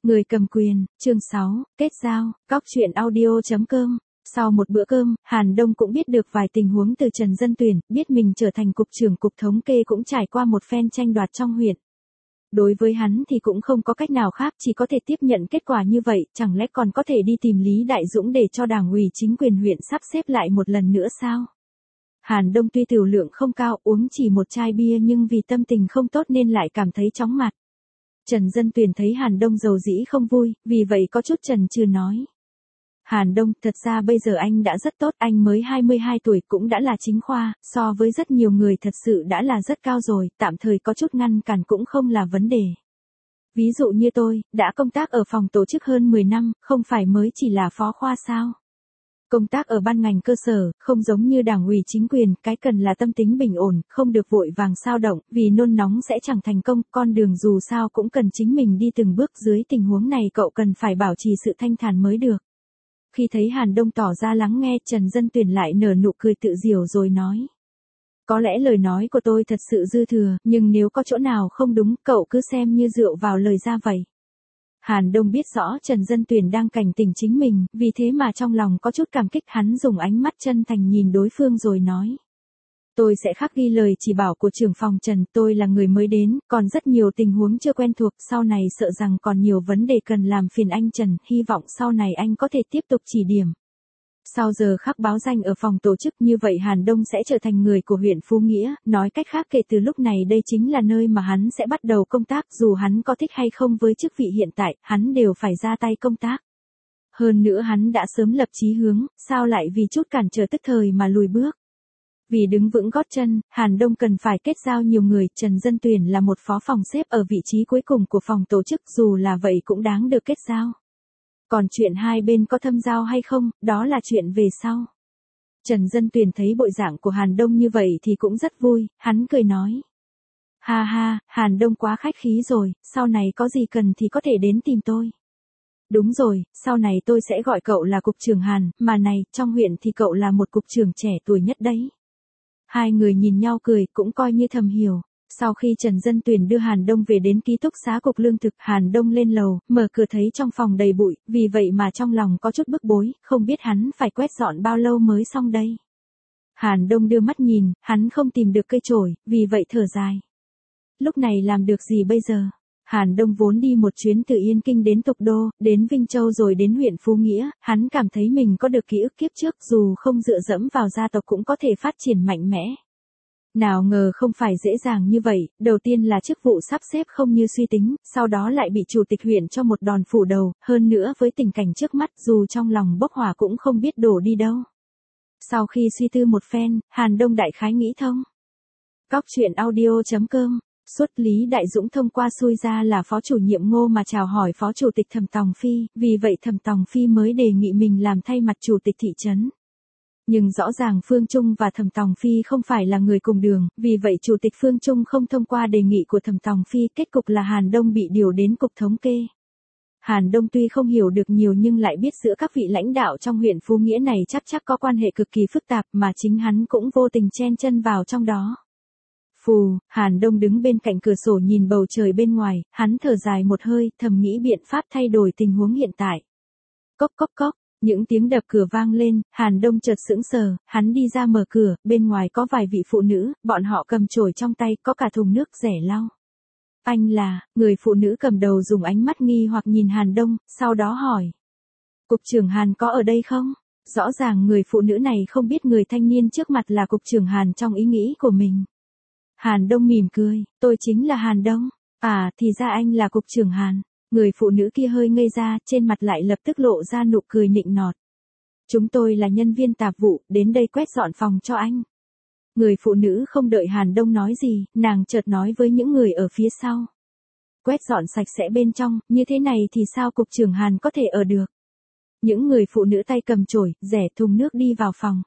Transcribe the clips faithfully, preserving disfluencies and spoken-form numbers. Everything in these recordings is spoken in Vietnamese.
Người cầm quyền, chương sáu, kết giao, góc chuyện audio chấm com. Sau một bữa cơm, Hàn Đông cũng biết được vài tình huống từ Trần Dân Tuyển, biết mình trở thành cục trưởng cục thống kê cũng trải qua một phen tranh đoạt trong huyện. Đối với hắn thì cũng không có cách nào khác, chỉ có thể tiếp nhận kết quả như vậy, chẳng lẽ còn có thể đi tìm Lý Đại Dũng để cho đảng ủy chính quyền huyện sắp xếp lại một lần nữa sao? Hàn Đông tuy tiểu lượng không cao, uống chỉ một chai bia nhưng vì tâm tình không tốt nên lại cảm thấy chóng mặt. Trần Dân Tuyển thấy Hàn Đông dầu dĩ không vui, vì vậy có chút chần chừ nói. Hàn Đông, thật ra bây giờ anh đã rất tốt, anh mới hai mươi hai tuổi cũng đã là chính khoa, so với rất nhiều người thật sự đã là rất cao rồi, tạm thời có chút ngăn cản cũng không là vấn đề. Ví dụ như tôi, đã công tác ở phòng tổ chức hơn mười năm, không phải mới chỉ là phó khoa sao? Công tác ở ban ngành cơ sở, không giống như đảng ủy chính quyền, cái cần là tâm tính bình ổn, không được vội vàng xao động, vì nôn nóng sẽ chẳng thành công, con đường dù sao cũng cần chính mình đi từng bước, dưới tình huống này cậu cần phải bảo trì sự thanh thản mới được. Khi thấy Hàn Đông tỏ ra lắng nghe, Trần Dân Tuyển lại nở nụ cười tự diểu rồi nói. Có lẽ lời nói của tôi thật sự dư thừa, nhưng nếu có chỗ nào không đúng, cậu cứ xem như rượu vào lời ra vậy. Hàn Đông biết rõ Trần Dân Tuyển đang cảnh tỉnh chính mình, vì thế mà trong lòng có chút cảm kích, hắn dùng ánh mắt chân thành nhìn đối phương rồi nói. Tôi sẽ khắc ghi lời chỉ bảo của trưởng phòng Trần, tôi là người mới đến, còn rất nhiều tình huống chưa quen thuộc, sau này sợ rằng còn nhiều vấn đề cần làm phiền anh Trần, hy vọng sau này anh có thể tiếp tục chỉ điểm. Sau giờ khắc báo danh ở phòng tổ chức, như vậy Hàn Đông sẽ trở thành người của huyện Phú Nghĩa, nói cách khác kể từ lúc này đây chính là nơi mà hắn sẽ bắt đầu công tác, dù hắn có thích hay không với chức vị hiện tại, hắn đều phải ra tay công tác. Hơn nữa hắn đã sớm lập chí hướng, sao lại vì chút cản trở tức thời mà lùi bước. Vì đứng vững gót chân, Hàn Đông cần phải kết giao nhiều người, Trần Dân Tuyển là một phó phòng xếp ở vị trí cuối cùng của phòng tổ chức, dù là vậy cũng đáng được kết giao. Còn chuyện hai bên có thâm giao hay không, đó là chuyện về sau. Trần Dân Tuyển thấy bộ dạng của Hàn Đông như vậy thì cũng rất vui, hắn cười nói. Ha ha, Hàn Đông quá khách khí rồi, sau này có gì cần thì có thể đến tìm tôi. Đúng rồi, sau này tôi sẽ gọi cậu là cục trưởng Hàn, mà này, trong huyện thì cậu là một cục trưởng trẻ tuổi nhất đấy. Hai người nhìn nhau cười, cũng coi như thầm hiểu. Sau khi Trần Dân Tuyển đưa Hàn Đông về đến ký túc xá cục lương thực, Hàn Đông lên lầu, mở cửa thấy trong phòng đầy bụi, vì vậy mà trong lòng có chút bức bối, không biết hắn phải quét dọn bao lâu mới xong đây. Hàn Đông đưa mắt nhìn, hắn không tìm được cây chổi, vì vậy thở dài. Lúc này làm được gì bây giờ? Hàn Đông vốn đi một chuyến từ Yên Kinh đến Tục Đô, đến Vinh Châu rồi đến huyện Phú Nghĩa, hắn cảm thấy mình có được ký ức kiếp trước, dù không dựa dẫm vào gia tộc cũng có thể phát triển mạnh mẽ. Nào ngờ không phải dễ dàng như vậy, đầu tiên là chức vụ sắp xếp không như suy tính, sau đó lại bị chủ tịch huyện cho một đòn phủ đầu, hơn nữa với tình cảnh trước mắt dù trong lòng bốc hỏa cũng không biết đổ đi đâu. Sau khi suy tư một phen, Hàn Đông đại khái nghĩ thông. Góc chuyện audio chấm com. Suốt Lý Đại Dũng thông qua xui ra là phó chủ nhiệm Ngô mà chào hỏi phó chủ tịch Thẩm Tòng Phi, vì vậy Thẩm Tòng Phi mới đề nghị mình làm thay mặt chủ tịch thị trấn. Nhưng rõ ràng Phương Trung và Thẩm Tòng Phi không phải là người cùng đường, vì vậy chủ tịch Phương Trung không thông qua đề nghị của Thẩm Tòng Phi, kết cục là Hàn Đông bị điều đến cục thống kê. Hàn Đông tuy không hiểu được nhiều nhưng lại biết giữa các vị lãnh đạo trong huyện Phú Nghĩa này chắc chắc có quan hệ cực kỳ phức tạp mà chính hắn cũng vô tình chen chân vào trong đó. Phù, Hàn Đông đứng bên cạnh cửa sổ nhìn bầu trời bên ngoài, hắn thở dài một hơi, thầm nghĩ biện pháp thay đổi tình huống hiện tại. Cốc cốc cốc, những tiếng đập cửa vang lên, Hàn Đông chợt sững sờ, hắn đi ra mở cửa, bên ngoài có vài vị phụ nữ, bọn họ cầm chổi trong tay, có cả thùng nước rẻ lau. Anh là, người phụ nữ cầm đầu dùng ánh mắt nghi hoặc nhìn Hàn Đông, sau đó hỏi. Cục trưởng Hàn có ở đây không? Rõ ràng người phụ nữ này không biết người thanh niên trước mặt là cục trưởng Hàn trong ý nghĩ của mình. Hàn Đông mỉm cười, tôi chính là Hàn Đông. À, thì ra anh là cục trưởng Hàn. Người phụ nữ kia hơi ngây ra, trên mặt lại lập tức lộ ra nụ cười nịnh nọt. Chúng tôi là nhân viên tạp vụ, đến đây quét dọn phòng cho anh. Người phụ nữ không đợi Hàn Đông nói gì, nàng chợt nói với những người ở phía sau. Quét dọn sạch sẽ bên trong, như thế này thì sao cục trưởng Hàn có thể ở được. Những người phụ nữ tay cầm chổi, rẻ thùng nước đi vào phòng.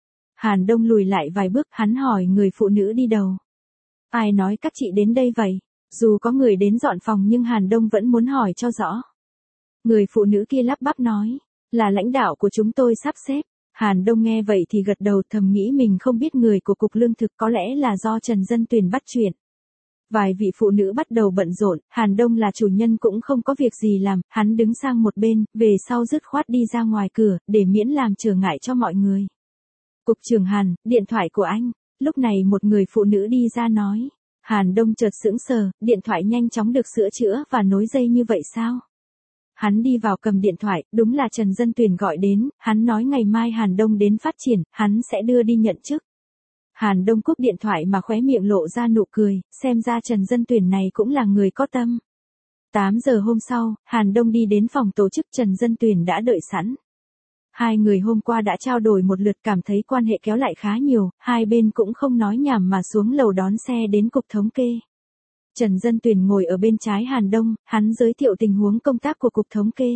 Hàn Đông lùi lại vài bước, hắn hỏi người phụ nữ đi đầu. Ai nói các chị đến đây vậy? Dù có người đến dọn phòng nhưng Hàn Đông vẫn muốn hỏi cho rõ. Người phụ nữ kia lắp bắp nói, là lãnh đạo của chúng tôi sắp xếp. Hàn Đông nghe vậy thì gật đầu, thầm nghĩ mình không biết người của cục lương thực, có lẽ là do Trần Dân Tuyển bắt chuyện. Vài vị phụ nữ bắt đầu bận rộn, Hàn Đông là chủ nhân cũng không có việc gì làm, hắn đứng sang một bên, về sau dứt khoát đi ra ngoài cửa, để miễn làm trở ngại cho mọi người. Cục trưởng Hàn, điện thoại của anh. Lúc này một người phụ nữ đi ra nói. Hàn Đông chợt sững sờ, điện thoại nhanh chóng được sửa chữa và nối dây như vậy sao? Hắn đi vào cầm điện thoại, đúng là Trần Dân Tuyền gọi đến, hắn nói ngày mai Hàn Đông đến phát triển, hắn sẽ đưa đi nhận chức. Hàn Đông cúp điện thoại mà khóe miệng lộ ra nụ cười, xem ra Trần Dân Tuyền này cũng là người có tâm. tám giờ hôm sau, Hàn Đông đi đến phòng tổ chức, Trần Dân Tuyền đã đợi sẵn. Hai người hôm qua đã trao đổi một lượt, cảm thấy quan hệ kéo lại khá nhiều, hai bên cũng không nói nhảm mà xuống lầu đón xe đến cục thống kê. Trần Dân Tuyền ngồi ở bên trái Hàn Đông, hắn giới thiệu tình huống công tác của cục thống kê.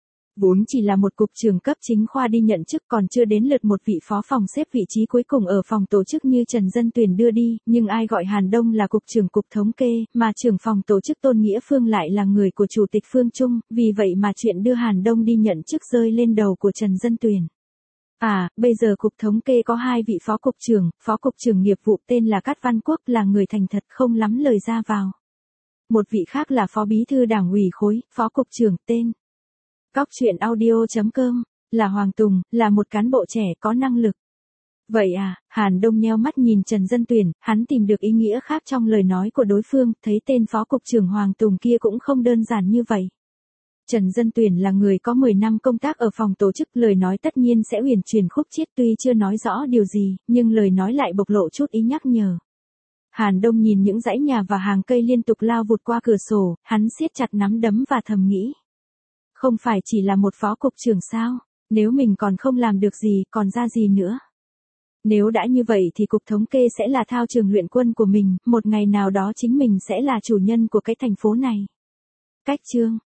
Vốn chỉ là một cục trưởng cấp chính khoa đi nhận chức, còn chưa đến lượt một vị phó phòng xếp vị trí cuối cùng ở phòng tổ chức như Trần Dân Tuyền đưa đi, nhưng ai gọi Hàn Đông là cục trưởng cục thống kê, mà trưởng phòng tổ chức Tôn Nghĩa Phương lại là người của chủ tịch Phương Trung, vì vậy mà chuyện đưa Hàn Đông đi nhận chức rơi lên đầu của Trần Dân Tuyền. À, bây giờ cục thống kê có hai vị phó cục trưởng, phó cục trưởng nghiệp vụ tên là Cát Văn Quốc, là người thành thật không lắm lời ra vào. Một vị khác là phó bí thư đảng ủy khối, phó cục trưởng tên Cóc truyện audio chấm com, là Hoàng Tùng, là một cán bộ trẻ có năng lực. Vậy à, Hàn Đông nheo mắt nhìn Trần Dân Tuyền, hắn tìm được ý nghĩa khác trong lời nói của đối phương, thấy tên phó cục trưởng Hoàng Tùng kia cũng không đơn giản như vậy. Trần Dân Tuyền là người có mười năm công tác ở phòng tổ chức, lời nói tất nhiên sẽ huyền chuyển khúc chiết, tuy chưa nói rõ điều gì, nhưng lời nói lại bộc lộ chút ý nhắc nhở. Hàn Đông nhìn những dãy nhà và hàng cây liên tục lao vụt qua cửa sổ, hắn siết chặt nắm đấm và thầm nghĩ. Không phải chỉ là một phó cục trưởng sao, nếu mình còn không làm được gì, còn ra gì nữa. Nếu đã như vậy thì cục thống kê sẽ là thao trường luyện quân của mình, một ngày nào đó chính mình sẽ là chủ nhân của cái thành phố này. Cách chương